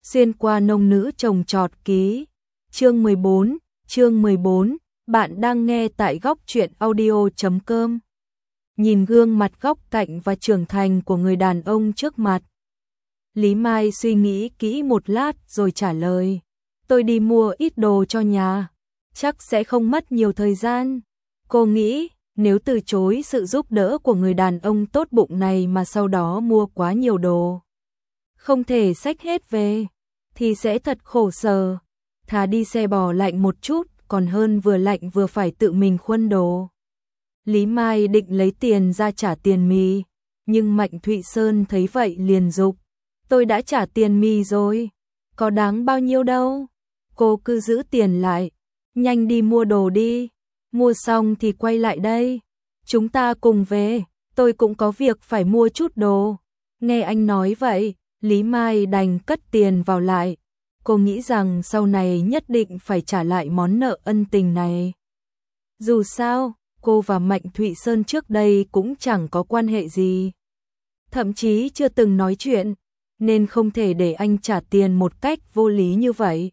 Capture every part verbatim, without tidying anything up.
Xuyên qua nông nữ trồng trọt ký. Chương mười bốn, chương mười bốn, bạn đang nghe tại góc truyện audio chấm com. Nhìn gương mặt góc cạnh và trưởng thành của người đàn ông trước mặt, Lý Mai suy nghĩ kỹ một lát rồi trả lời. Tôi đi mua ít đồ cho nhà, chắc sẽ không mất nhiều thời gian. Cô nghĩ, nếu từ chối sự giúp đỡ của người đàn ông tốt bụng này mà sau đó mua quá nhiều đồ, không thể xách hết về, thì sẽ thật khổ sở. Thà đi xe bò lạnh một chút, còn hơn vừa lạnh vừa phải tự mình khuân đồ. Lý Mai định lấy tiền ra trả tiền mì, nhưng Mạnh Thụy Sơn thấy vậy liền giục. Tôi đã trả tiền mì rồi, có đáng bao nhiêu đâu. Cô cứ giữ tiền lại, nhanh đi mua đồ đi, mua xong thì quay lại đây. Chúng ta cùng về, tôi cũng có việc phải mua chút đồ. Nghe anh nói vậy, Lý Mai đành cất tiền vào lại. Cô nghĩ rằng sau này nhất định phải trả lại món nợ ân tình này. Dù sao, cô và Mạnh Thụy Sơn trước đây cũng chẳng có quan hệ gì, thậm chí chưa từng nói chuyện, nên không thể để anh trả tiền một cách vô lý như vậy.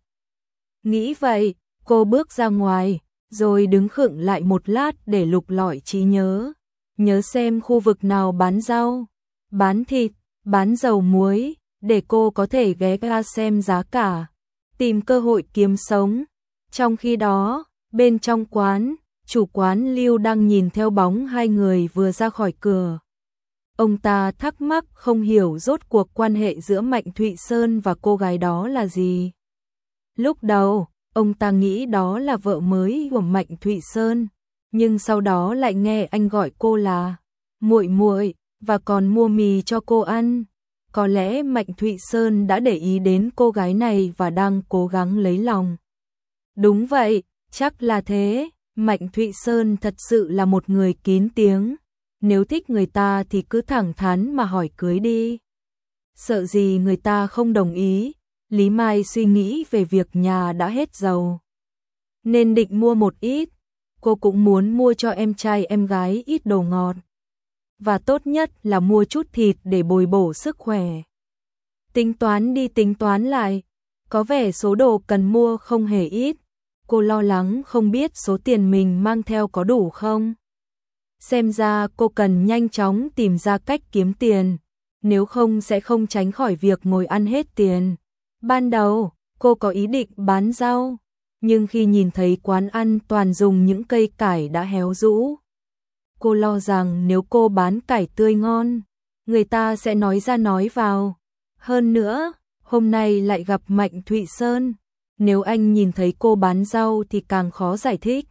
Nghĩ vậy, cô bước ra ngoài, rồi đứng khựng lại một lát để lục lọi trí nhớ. Nhớ xem khu vực nào bán rau, bán thịt, bán dầu muối, để cô có thể ghé qua xem giá cả, tìm cơ hội kiếm sống. Trong khi đó, bên trong quán, chủ quán Lưu đang nhìn theo bóng hai người vừa ra khỏi cửa. Ông ta thắc mắc không hiểu rốt cuộc quan hệ giữa Mạnh Thụy Sơn và cô gái đó là gì. Lúc đầu, ông ta nghĩ đó là vợ mới của Mạnh Thụy Sơn, nhưng sau đó lại nghe anh gọi cô là muội muội và còn mua mì cho cô ăn. Có lẽ Mạnh Thụy Sơn đã để ý đến cô gái này và đang cố gắng lấy lòng. Đúng vậy, chắc là thế. Mạnh Thụy Sơn thật sự là một người kín tiếng. Nếu thích người ta thì cứ thẳng thắn mà hỏi cưới đi. Sợ gì người ta không đồng ý. Lý Mai suy nghĩ về việc nhà đã hết dầu, nên định mua một ít. Cô cũng muốn mua cho em trai em gái ít đồ ngọt, và tốt nhất là mua chút thịt để bồi bổ sức khỏe. Tính toán đi tính toán lại, có vẻ số đồ cần mua không hề ít. Cô lo lắng không biết số tiền mình mang theo có đủ không. Xem ra cô cần nhanh chóng tìm ra cách kiếm tiền, nếu không sẽ không tránh khỏi việc ngồi ăn hết tiền. Ban đầu, cô có ý định bán rau, nhưng khi nhìn thấy quán ăn toàn dùng những cây cải đã héo rũ, cô lo rằng nếu cô bán cải tươi ngon, người ta sẽ nói ra nói vào. Hơn nữa, hôm nay lại gặp Mạnh Thụy Sơn, nếu anh nhìn thấy cô bán rau thì càng khó giải thích.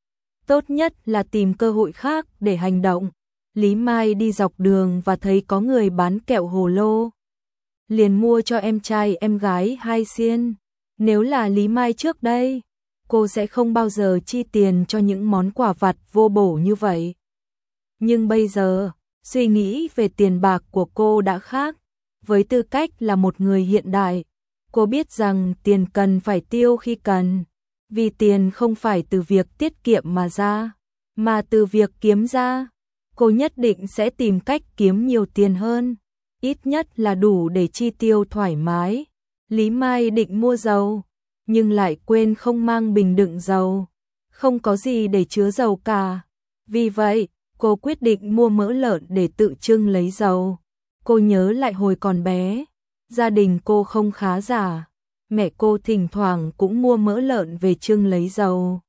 Tốt nhất là tìm cơ hội khác để hành động. Lý Mai đi dọc đường và thấy có người bán kẹo hồ lô, liền mua cho em trai em gái hai xiên. Nếu là Lý Mai trước đây, cô sẽ không bao giờ chi tiền cho những món quà vặt vô bổ như vậy. Nhưng bây giờ, suy nghĩ về tiền bạc của cô đã khác. Với tư cách là một người hiện đại, cô biết rằng tiền cần phải tiêu khi cần, vì tiền không phải từ việc tiết kiệm mà ra, mà từ việc kiếm ra. Cô nhất định sẽ tìm cách kiếm nhiều tiền hơn, ít nhất là đủ để chi tiêu thoải mái. Lý Mai định mua dầu, nhưng lại quên không mang bình đựng dầu, không có gì để chứa dầu cả. Vì vậy, cô quyết định mua mỡ lợn để tự trưng lấy dầu. Cô nhớ lại hồi còn bé, gia đình cô không khá giả, mẹ cô thỉnh thoảng cũng mua mỡ lợn về trưng lấy dầu.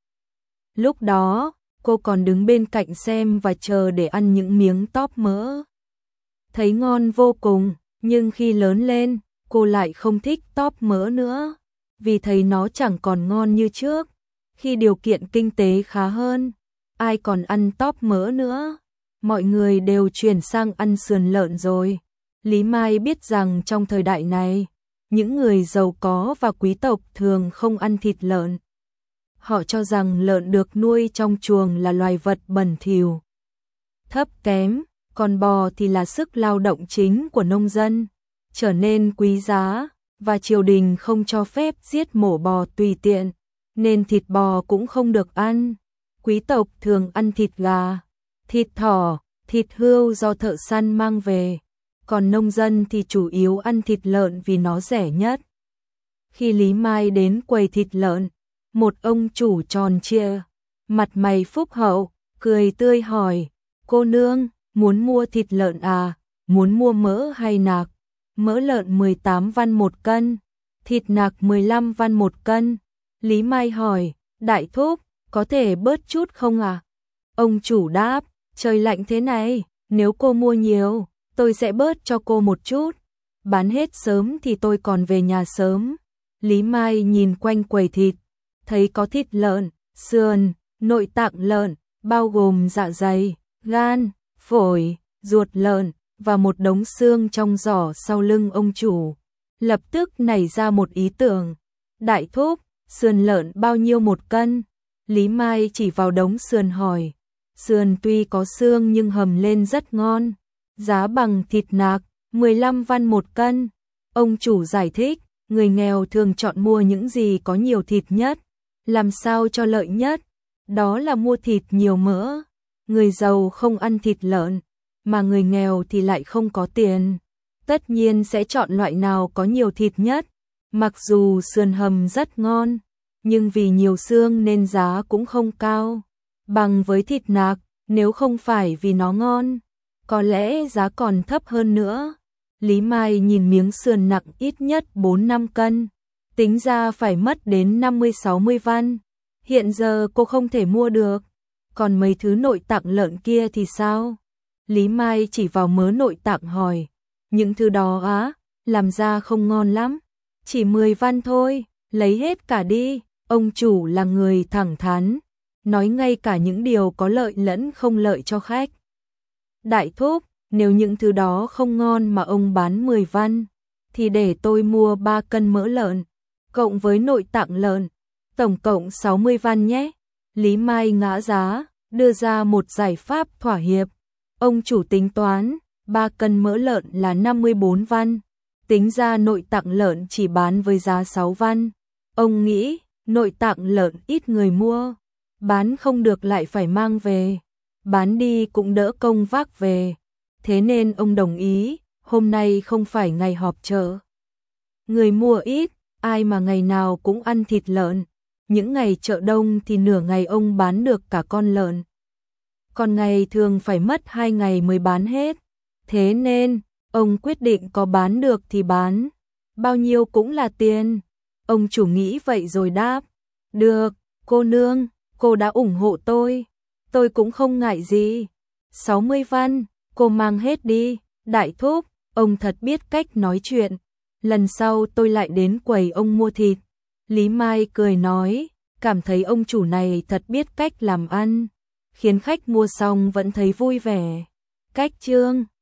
Lúc đó, cô còn đứng bên cạnh xem và chờ để ăn những miếng tóp mỡ. Thấy ngon vô cùng, nhưng khi lớn lên, cô lại không thích tóp mỡ nữa, vì thấy nó chẳng còn ngon như trước. Khi điều kiện kinh tế khá hơn, ai còn ăn tóp mỡ nữa, mọi người đều chuyển sang ăn sườn lợn rồi. Lý Mai biết rằng trong thời đại này, những người giàu có và quý tộc thường không ăn thịt lợn. Họ cho rằng lợn được nuôi trong chuồng là loài vật bẩn thỉu, thấp kém, còn bò thì là sức lao động chính của nông dân, trở nên quý giá, và triều đình không cho phép giết mổ bò tùy tiện, nên thịt bò cũng không được ăn. Quý tộc thường ăn thịt gà, thịt thỏ, thịt hươu do thợ săn mang về, còn nông dân thì chủ yếu ăn thịt lợn vì nó rẻ nhất. Khi Lý Mai đến quầy thịt lợn, một ông chủ tròn trịa, mặt mày phúc hậu, cười tươi hỏi, cô nương, muốn mua thịt lợn à, muốn mua mỡ hay nạc? Mỡ lợn mười tám văn một cân, thịt nạc mười lăm văn một cân. Lý Mai hỏi, đại thúc, có thể bớt chút không à? Ông chủ đáp, trời lạnh thế này, nếu cô mua nhiều, tôi sẽ bớt cho cô một chút. Bán hết sớm thì tôi còn về nhà sớm. Lý Mai nhìn quanh quầy thịt, thấy có thịt lợn, sườn, nội tạng lợn, bao gồm dạ dày, gan, phổi, ruột lợn và một đống xương trong giỏ sau lưng ông chủ. Lập tức nảy ra một ý tưởng, đại thúc, sườn lợn bao nhiêu một cân? Lý Mai chỉ vào đống sườn hỏi, sườn tuy có xương nhưng hầm lên rất ngon, giá bằng thịt nạc, mười lăm văn một cân. Ông chủ giải thích, người nghèo thường chọn mua những gì có nhiều thịt nhất, làm sao cho lợi nhất, đó là mua thịt nhiều mỡ. Người giàu không ăn thịt lợn, mà người nghèo thì lại không có tiền, tất nhiên sẽ chọn loại nào có nhiều thịt nhất. Mặc dù sườn hầm rất ngon, nhưng vì nhiều xương nên giá cũng không cao bằng với thịt nạc, nếu không phải vì nó ngon, có lẽ giá còn thấp hơn nữa. Lý Mai nhìn miếng sườn nặng ít nhất bốn năm cân, tính ra phải mất đến năm mươi sáu mươi văn. Hiện giờ cô không thể mua được, còn mấy thứ nội tạng lợn kia thì sao? Lý Mai chỉ vào mớ nội tạng hỏi, những thứ đó á, làm ra không ngon lắm, chỉ mười văn thôi, lấy hết cả đi. Ông chủ là người thẳng thắn, nói ngay cả những điều có lợi lẫn không lợi cho khách. Đại thúc, nếu những thứ đó không ngon mà ông bán mười văn, thì để tôi mua ba cân mỡ lợn, cộng với nội tạng lợn, tổng cộng sáu mươi văn nhé. Lý Mai ngã giá, đưa ra một giải pháp thỏa hiệp. Ông chủ tính toán, ba cân mỡ lợn là năm mươi bốn văn, tính ra nội tạng lợn chỉ bán với giá sáu văn. Ông nghĩ, nội tạng lợn ít người mua, bán không được lại phải mang về, bán đi cũng đỡ công vác về. Thế nên ông đồng ý, hôm nay không phải ngày họp chợ. Người mua ít, ai mà ngày nào cũng ăn thịt lợn. Những ngày chợ đông thì nửa ngày ông bán được cả con lợn, còn ngày thường phải mất hai ngày mới bán hết. Thế nên, ông quyết định có bán được thì bán, bao nhiêu cũng là tiền. Ông chủ nghĩ vậy rồi đáp, được, cô nương, cô đã ủng hộ tôi, tôi cũng không ngại gì. sáu mươi văn, cô mang hết đi. Đại thúc, ông thật biết cách nói chuyện, lần sau tôi lại đến quầy ông mua thịt. Lý Mai cười nói, cảm thấy ông chủ này thật biết cách làm ăn, khiến khách mua xong vẫn thấy vui vẻ. Cách chương